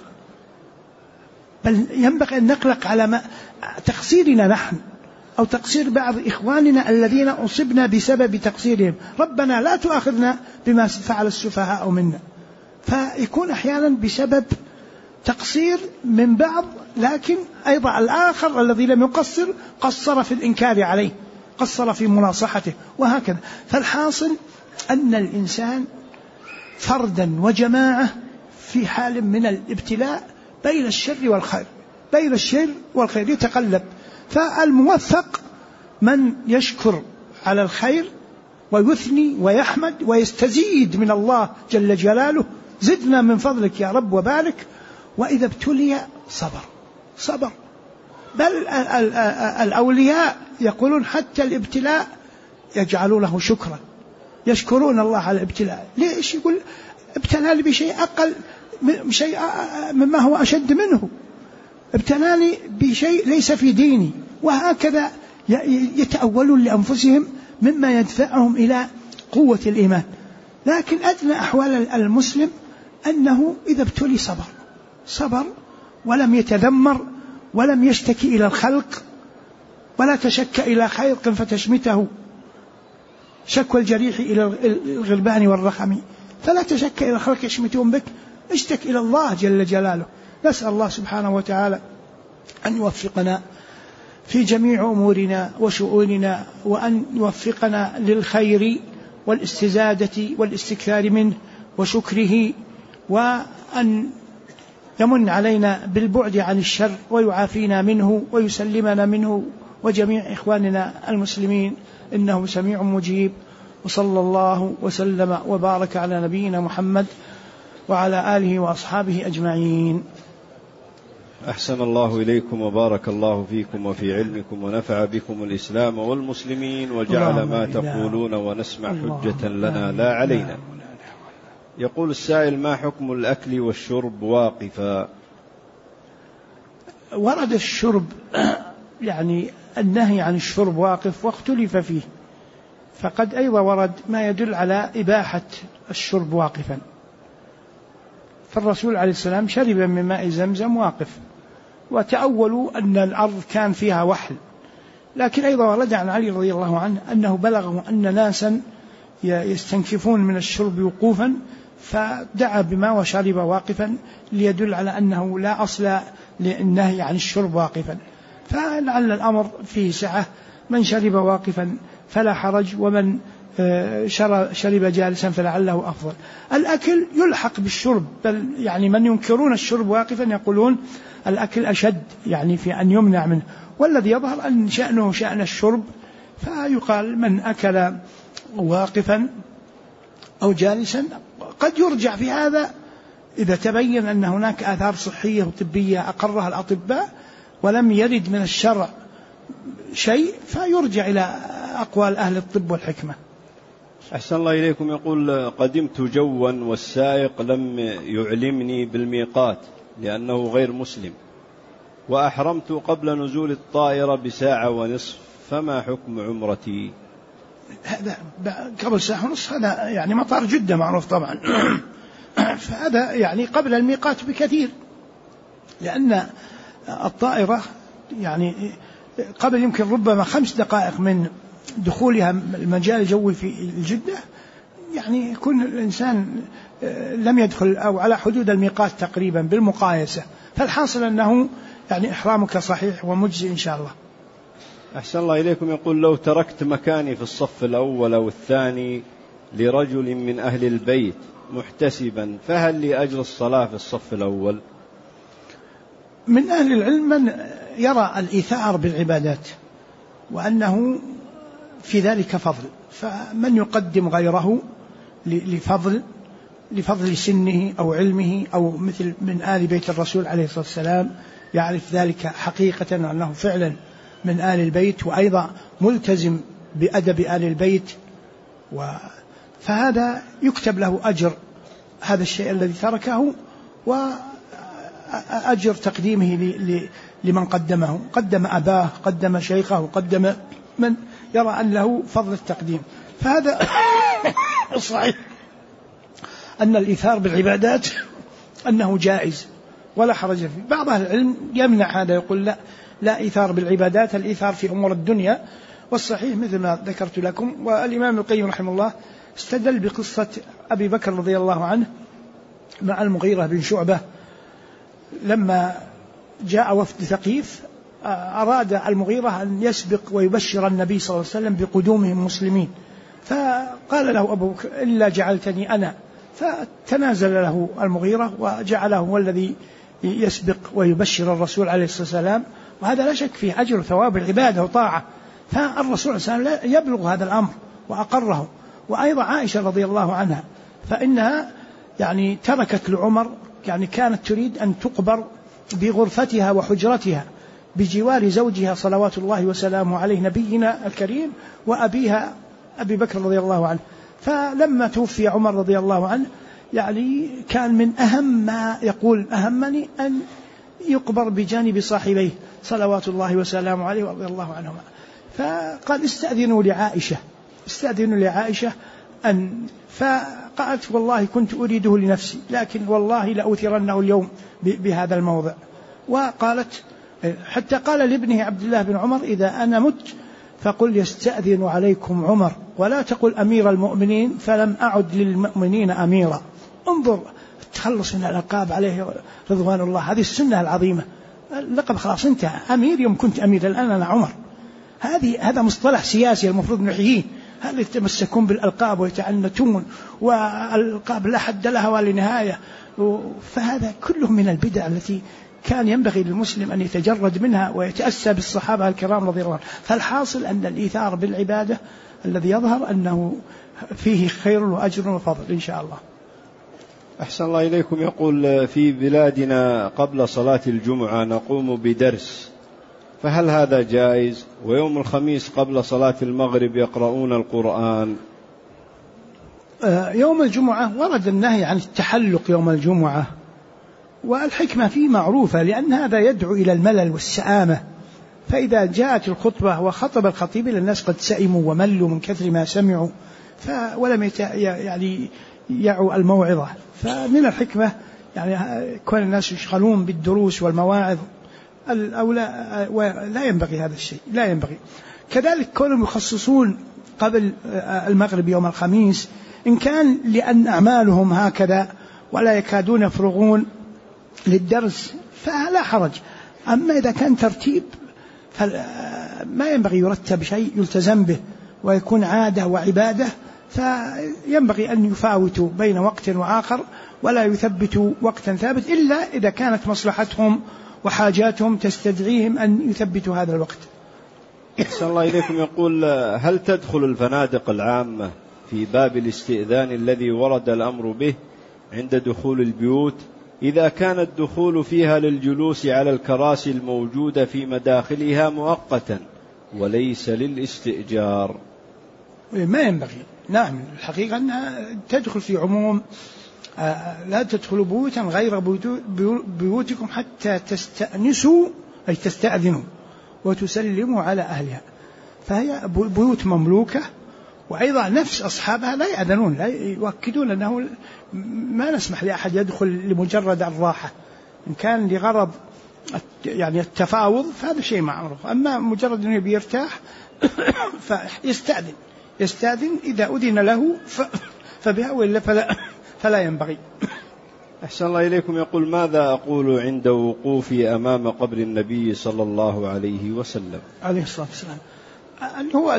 بل ينبغي أن نقلق على تقصيرنا نحن أو تقصير بعض إخواننا الذين أصبنا بسبب تقصيرهم. ربنا لا تؤاخذنا بما فعل السفهاء منا، فيكون أحيانا بسبب تقصير من بعض، لكن أيضا الآخر الذي لم يقصر قصر في الإنكار عليه، قصر في مناصحته، وهكذا. فالحاصل أن الإنسان فردا وجماعة في حال من الابتلاء بين الشر والخير، بين الشر والخير يتقلب. فالموفق من يشكر على الخير ويثني ويحمد ويستزيد من الله جل جلاله، زدنا من فضلك يا رب وبارك. وإذا ابتلي صبر. بل الأولياء يقولون حتى الابتلاء يجعلونه شكرا، يشكرون الله على الابتلاء. ليش؟ يقول ابتلاني بشيء أقل شيء مما هو أشد منه، ابتلاني بشيء ليس في ديني، وهكذا يتأولون لأنفسهم مما يدفعهم إلى قوة الإيمان. لكن أدنى أحوال المسلم أنه إذا ابتلي صبر ولم يتذمر ولم يشتكي إلى الخلق ولا تشك إلى خلق فتشمته، شكوى الجريح إلى الغربان والرخم، فلا تشك إلى الخلق يشمتون بك، اشتك إلى الله جل جلاله. نسأل الله سبحانه وتعالى أن يوفقنا في جميع أمورنا وشؤوننا، وأن يوفقنا للخير والاستزادة والاستكثار منه وشكره، وأن أن يمن علينا بالبعد عن الشر ويعافينا منه ويسلمنا منه وجميع إخواننا المسلمين، إنه سميع مجيب. وصلى الله وسلم وبارك على نبينا محمد وعلى آله وأصحابه أجمعين. أحسن الله إليكم وبارك الله فيكم وفي علمكم ونفع بكم الإسلام والمسلمين وجعل ما تقولون ونسمع حجة لنا لا علينا. يقول السائل: ما حكم الأكل والشرب واقفا؟ ورد الشرب يعني النهي عن الشرب واقف واختلف فيه، فقد أيضا ورد ما يدل على إباحة الشرب واقفا، فالرسول عليه السلام شرب من ماء زمزم واقف، وتأولوا أن الأرض كان فيها وحل. لكن أيضا ورد عن علي رضي الله عنه أنه بلغه أن ناسا يستنكفون من الشرب وقوفا، فدعا بما وشرب واقفا، ليدل على أنه لا أصل للنهي عن الشرب واقفا. فلعل الأمر فيه سعة، من شرب واقفا فلا حرج، ومن شرب جالسا فلعله أفضل. الأكل يلحق بالشرب، بل يعني من ينكرون الشرب واقفا يقولون الأكل أشد يعني في أن يمنع منه، والذي يظهر أن شأنه شأن الشرب، فيقال من أكل واقفا أو جالسا. قد يرجع في هذا إذا تبين أن هناك آثار صحية وطبية أقرها الأطباء ولم يرد من الشرع شيء، فيرجع إلى أقوال أهل الطب والحكمة. أحسن الله إليكم. يقول: قدمت جوا والسائق لم يعلمني بالميقات لأنه غير مسلم، وأحرمت قبل نزول الطائرة بساعة ونصف، فما حكم عمرتي؟ هذا قبل ساعة ونصف، هذا يعني مطار جدة معروف طبعا فهذا يعني قبل الميقات بكثير، لأن الطائرة يعني قبل يمكن ربما 5 دقائق من دخولها المجال الجوي في الجدة، يعني يكون الإنسان لم يدخل أو على حدود الميقات تقريبا بالمقايسة. فالحاصل أنه يعني إحرامك صحيح ومجزي إن شاء الله. أحسن الله إليكم. يقول: لو تركت مكاني في الصف الأول أو الثاني لرجل من أهل البيت محتسبا، فهل لي أجر الصلاة في الصف الأول؟ من أهل العلم من يرى الإيثار بالعبادات وأنه في ذلك فضل، فمن يقدم غيره لفضل سنه أو علمه، أو مثل من آل بيت الرسول عليه الصلاة والسلام يعرف ذلك حقيقة أنه فعلا من آل البيت، وأيضا ملتزم بأدب آل البيت، فهذا يكتب له أجر هذا الشيء الذي تركه، وأجر تقديمه لمن قدمه، قدم أباه، قدم شيخه، قدم من يرى أن له فضل التقديم. فهذا صحيح أن الإيثار بالعبادات أنه جائز ولا حرج فيه. بعض أهل العلم يمنع هذا، يقول لا إيثار بالعبادات، الإيثار في أمور الدنيا. والصحيح مثل ما ذكرت لكم، والإمام القيم رحمه الله استدل بقصة أبي بكر رضي الله عنه مع المغيرة بن شعبة، لما جاء وفد ثقيف أراد المغيرة أن يسبق ويبشر النبي صلى الله عليه وسلم بقدومهم مسلمين، فقال له أبو بكر: إلا جعلتني أنا، فتنازل له المغيرة وجعله هو الذي يسبق ويبشر الرسول عليه الصلاة والسلام، وهذا لا شك فيه أجر ثواب العبادة وطاعة. فالرسول صلى الله عليه وسلم يبلغ هذا الأمر وأقره. وأيضا عائشة رضي الله عنها، فإنها يعني تركت لعمر، يعني كانت تريد أن تقبر بغرفتها وحجرتها بجوار زوجها صلوات الله وسلامه عليه نبينا الكريم وأبيها أبي بكر رضي الله عنه. فلما توفي عمر رضي الله عنه، يعني كان من أهم ما يقول: أهمني أن يقبر بجانب صاحبيه صلوات الله وسلامه عليه ورضي الله عنهما. فقال: استأذنوا لعائشة فقالت: والله كنت أريده لنفسي، لكن والله لأوثرنه اليوم بهذا الموضع. وقالت حتى قال لابنه عبد الله بن عمر: إذا أنا مت فقل يستأذن عليكم عمر، ولا تقل أمير المؤمنين، فلم أعد للمؤمنين أميرا. انظر التخلص من الألقاب عليه رضوان الله، هذه السنة العظيمة. اللقب خلاص انتهى، أمير يوم كنت أمير، الآن أنا عمر. هذا مصطلح سياسي المفروض نحييه، هل يتمسكون بالألقاب ويتعنتون والألقاب لا حد لها ولا نهاية. فهذا كله من البدع التي كان ينبغي للمسلم أن يتجرد منها ويتأسى بالصحابة الكرام رضي الله عنهم. فالحاصل أن الإيثار بالعبادة الذي يظهر أنه فيه خير وأجر وفضل إن شاء الله. أحسن الله إليكم. يقول في بلادنا قبل صلاة الجمعة نقوم بدرس، فهل هذا جائز؟ ويوم الخميس قبل صلاة المغرب يقرؤون القرآن. يوم الجمعة ورد النهي عن التحلق يوم الجمعة، والحكمة فيه معروفة، لأن هذا يدعو إلى الملل والسآمة. فإذا جاءت الخطبة وخطب الخطيب الناس قد سئموا وملوا من كثر ما سمعوا ولم يعني يعوا الموعظة. فمن الحكمة يعني كون الناس يشغلون بالدروس والمواعظ الأولى، ولا ينبغي هذا الشيء، لا ينبغي. كذلك كونهم يخصصون قبل المغرب يوم الخميس إن كان لأن أعمالهم هكذا ولا يكادون يفرغون للدرس فلا حرج. أما إذا كان ترتيب فما ينبغي يرتب شيء يلتزم به ويكون عادة وعبادة، فينبغي أن يفاوتوا بين وقت وآخر ولا يثبتوا وقتا ثابت إلا إذا كانت مصلحتهم وحاجاتهم تستدعيهم أن يثبتوا هذا الوقت. أحسن الله إليكم. يقول هل تدخل الفنادق العامة في باب الاستئذان الذي ورد الأمر به عند دخول البيوت إذا كان الدخول فيها للجلوس على الكراسي الموجودة في مداخلها مؤقتا وليس للاستئجار؟ ما ينبغي. نعم الحقيقة أنها تدخل في عموم لا تدخلوا بيوتا غير بيوتكم حتى تستأنسوا أي تستأذنوا وتسلموا على أهلها. فهي بيوت مملوكة، وأيضا نفس أصحابها لا يأذنون، لا يؤكدون أنه ما نسمح لأحد يدخل لمجرد الراحة. إن كان لغرض يعني التفاوض فهذا شيء معروف، أما مجرد أنه بيرتاح يستأذن إذا أذن له فبها، وإلا فلا ينبغي. أحسن الله إليكم. يقول ماذا أقول عند وقوفي أمام قبر النبي صلى الله عليه وسلم عليه الصلاة والسلام؟ هو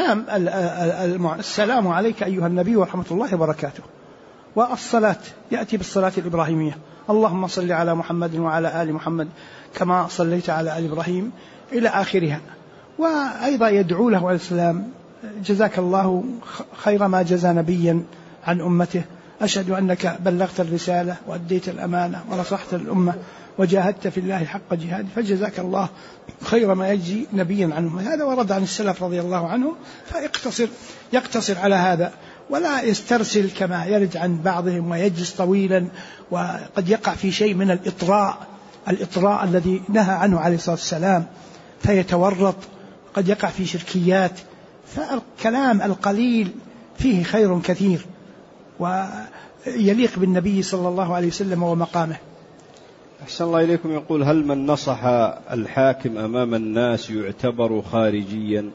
السلام عليك أيها النبي ورحمة الله وبركاته. والصلاة يأتي بالصلاة الإبراهيمية، اللهم صل على محمد وعلى آل محمد كما صليت على آل إبراهيم إلى آخرها. وأيضا يدعو له عليه السلام جزاك الله خير ما جزى نبيا عن أمته، أشهد أنك بلغت الرسالة وأديت الأمانة ونصحت الأمة وجاهدت في الله حق جهاده فجزاك الله خير ما يجزي نبيا عن أمته. هذا ورد عن السلف رضي الله عنهم، يقتصر على هذا ولا يسترسل كما يرد عن بعضهم ويجلس طويلا، وقد يقع في شيء من الإطراء الذي نهى عنه عليه الصلاة والسلام فيتورط، قد يقع في شركيات. فالكلام القليل فيه خير كثير ويليق بالنبي صلى الله عليه وسلم ومقامه. أحسن الله إليكم. يقول هل من نصح الحاكم أمام الناس يعتبر خارجيا؟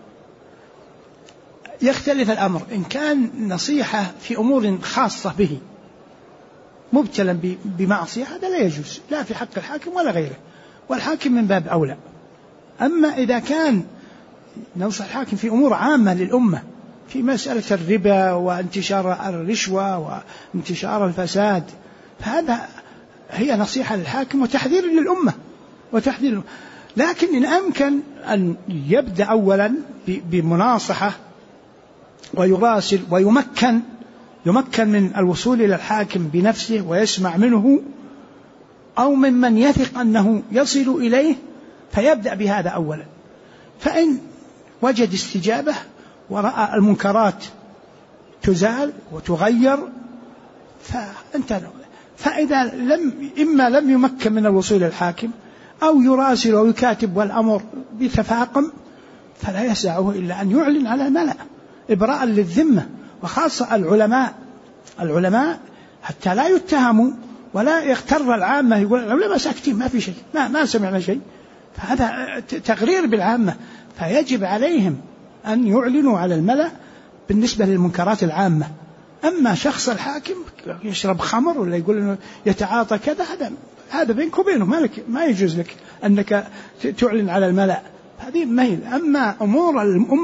يختلف الأمر. إن كان نصيحة في أمور خاصة به مبتلا بمعصية هذا لا يجوز، لا في حق الحاكم ولا غيره، والحاكم من باب أولى. أما إذا كان ننصح الحاكم في أمور عامة للأمة في مسألة الربا وانتشار الرشوة وانتشار الفساد، فهذا هي نصيحة للحاكم وتحذير للأمة لكن إن أمكن أن يبدأ أولا بمناصحة ويراسل ويمكن من الوصول إلى الحاكم بنفسه ويسمع منه أو ممن يثق أنه يصل إليه فيبدأ بهذا أولا. فإن وجد استجابة ورأى المنكرات تزال وتغير فانتهى. فإذا إما لم يمكن من الوصول إلى الحاكم أو يراسل ويكاتب والأمر بتفاقم فلا يسعه إلا أن يعلن على الملأ إبراء للذمة، وخاصة العلماء حتى لا يتهموا ولا يغتر العامة يقول العلماء ساكتين ما في شيء ما سمعنا شيء، فهذا تغرير بالعامة. فيجب عليهم أن يعلنوا على الملأ بالنسبة للمنكرات العامة. أما شخص الحاكم يشرب خمر ولا يقول إنه يتعاطى كذا هذا بينك وبينه، ما يجوز لك أنك تعلن على الملأ، هذه مهل. أما أمور الأمة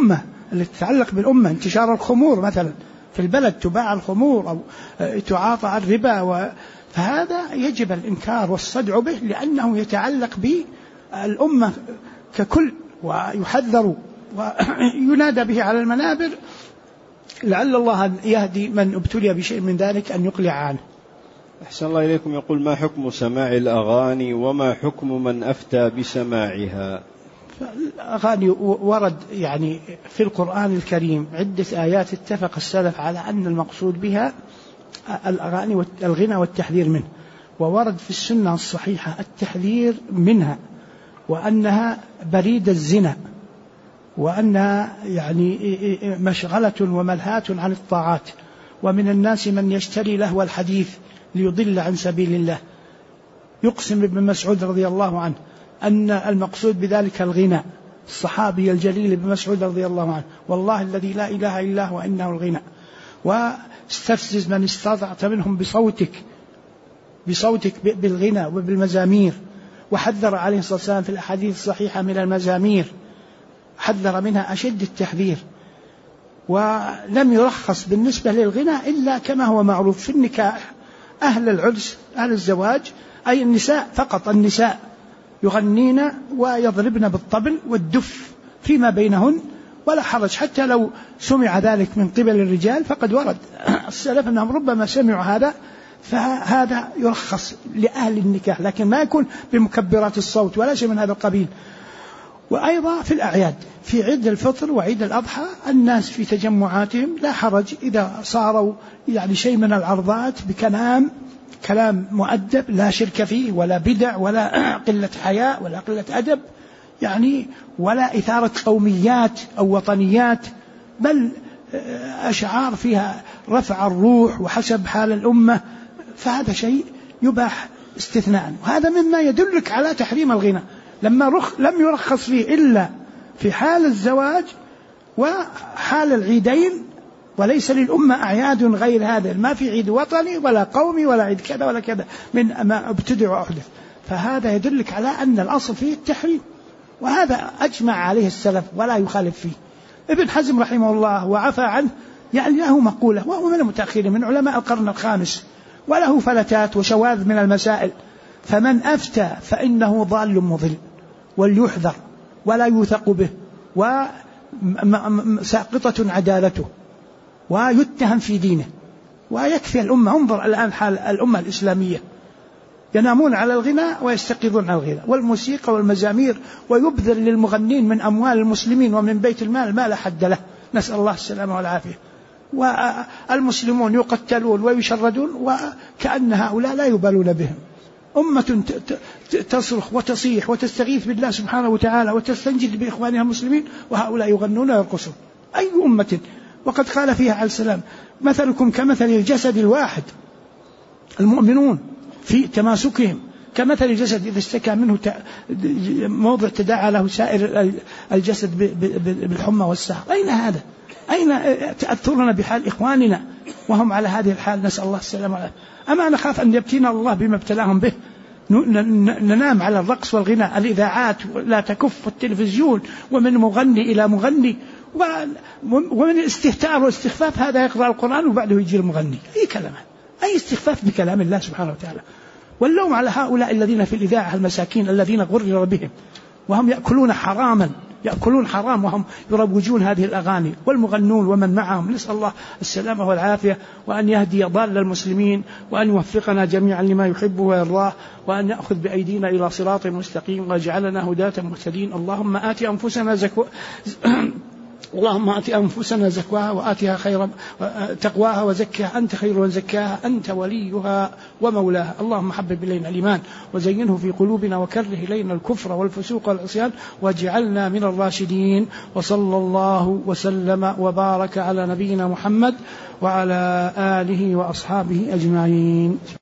اللي تتعلق بالأمة، انتشار الخمور مثلا في البلد، تباع الخمور أو تعاطى الربا، فهذا يجب الإنكار والصدع به، لأنه يتعلق بالأمة ككل، ويحذر وينادى به على المنابر، لعل الله يهدي من ابتلي بشيء من ذلك أن يقلع عنه. أحسن الله إليكم. يقول: ما حكم سماع الأغاني وما حكم من أفتى بسماعها؟ الأغاني ورد يعني في القرآن الكريم عدة آيات اتفق السلف على أن المقصود بها الأغاني والغنى والتحذير منه، وورد في السنة الصحيحة التحذير منها، وأنها بريد الزنا، وأنها يعني مشغلة وملهاة عن الطاعات، ومن الناس من يشتري لهو الحديث ليضل عن سبيل الله. يقسم ابن مسعود رضي الله عنه أن المقصود بذلك الغنى، الصحابي الجليل ابن مسعود رضي الله عنه: والله الذي لا إله إلا هو إنه الغنى، واستفزز من استطعت منهم بصوتك بالغنى وبالمزامير. وحذر عليه الصلاة والسلام في الأحاديث الصحيحة من المزامير، حذر منها أشد التحذير، ولم يرخص بالنسبة للغنى إلا كما هو معروف في النكاح. أهل العرس، أهل الزواج، أي النساء فقط، النساء يغنين ويضربن بالطبل والدف فيما بينهن ولا حرج، حتى لو سمع ذلك من قبل الرجال فقد ورد السلف أنهم ربما سمعوا هذا، فهذا يرخص لأهل النكاح، لكن ما يكون بمكبرات الصوت ولا شيء من هذا القبيل. وأيضا في الأعياد، في عيد الفطر وعيد الأضحى، الناس في تجمعاتهم لا حرج إذا صاروا يعني شيء من العرضات كلام مؤدب لا شرك فيه ولا بدع ولا قلة حياء ولا قلة أدب يعني، ولا إثارة قوميات أو وطنيات، بل أشعار فيها رفع الروح وحسب حال الأمة، فهذا شيء يباح استثناء. وهذا مما يدلك على تحريم الغنى، لم يرخص فيه إلا في حال الزواج وحال العيدين، وليس للأمة أعياد غير هذا، ما في عيد وطني ولا قومي ولا عيد كذا ولا كذا من ما ابتدع وأحدث. فهذا يدلك على أن الأصل فيه التحريم، وهذا أجمع عليه السلف ولا يخالف فيه. ابن حزم رحمه الله وعفى عنه يعني له مقولة، وهو من المتأخرين من علماء القرن الخامس، وله فلتات وشواذ من المسائل: فمن أفتى فإنه ضال مضل، وليحذر ولا يوثق به، وساقطة عدالته، ويتهم في دينه. ويكفي الأمة، انظر الآن حال الأمة الإسلامية، ينامون على الغنى ويستيقظون على الغنى والموسيقى والمزامير، ويبذل للمغنين من أموال المسلمين ومن بيت المال ما لا حد له، نسأل الله السلامة والعافية. والمسلمون يقتلون ويشردون وكأن هؤلاء لا يبالون بهم. أمة تصرخ وتصيح وتستغيث بالله سبحانه وتعالى وتستنجد بإخوانها المسلمين، وهؤلاء يغنون ويرقصون. أي أمة؟ وقد قال فيها عليه السلام: مثلكم كمثل الجسد الواحد، المؤمنون في تماسكهم كمثل الجسد إذا اشتكى منه موضع تداعى له سائر الجسد بالحمى والسهر. أين هذا؟ أين تأثرنا بحال إخواننا وهم على هذه الحال؟ نسأل الله السلامة والعافية. أما نخاف أن يبتينا الله بما ابتلاهم به، ننام على الرقص والغناء، الإذاعات لا تكف، والتلفزيون، ومن مغني إلى مغني، ومن الاستهتار والاستخفاف، هذا يقرأ القرآن وبعده يجي المغني. أي كلام، أي استخفاف بكلام الله سبحانه وتعالى. واللوم على هؤلاء الذين في الإذاعة المساكين الذين غرر بهم وهم يأكلون حرام وهم يروجون هذه الأغاني، والمغنون ومن معهم. نسأل الله السلامة والعافية، وأن يهدي ضال المسلمين، وأن يوفقنا جميعا لما يحبه ويرضاه، وأن يأخذ بأيدينا إلى صراط مستقيم، ويجعلنا هداة مهتدين. اللهم آت أنفسنا زكواها وآتها خيرا تقواها وزكها أنت خير من زكاها أنت وليها ومولاها. اللهم حبب إلينا الإيمان وزينه في قلوبنا وكره إلينا الكفر والفسوق والعصيان واجعلنا من الراشدين. وصلى الله وسلم وبارك على نبينا محمد وعلى آله وأصحابه أجمعين.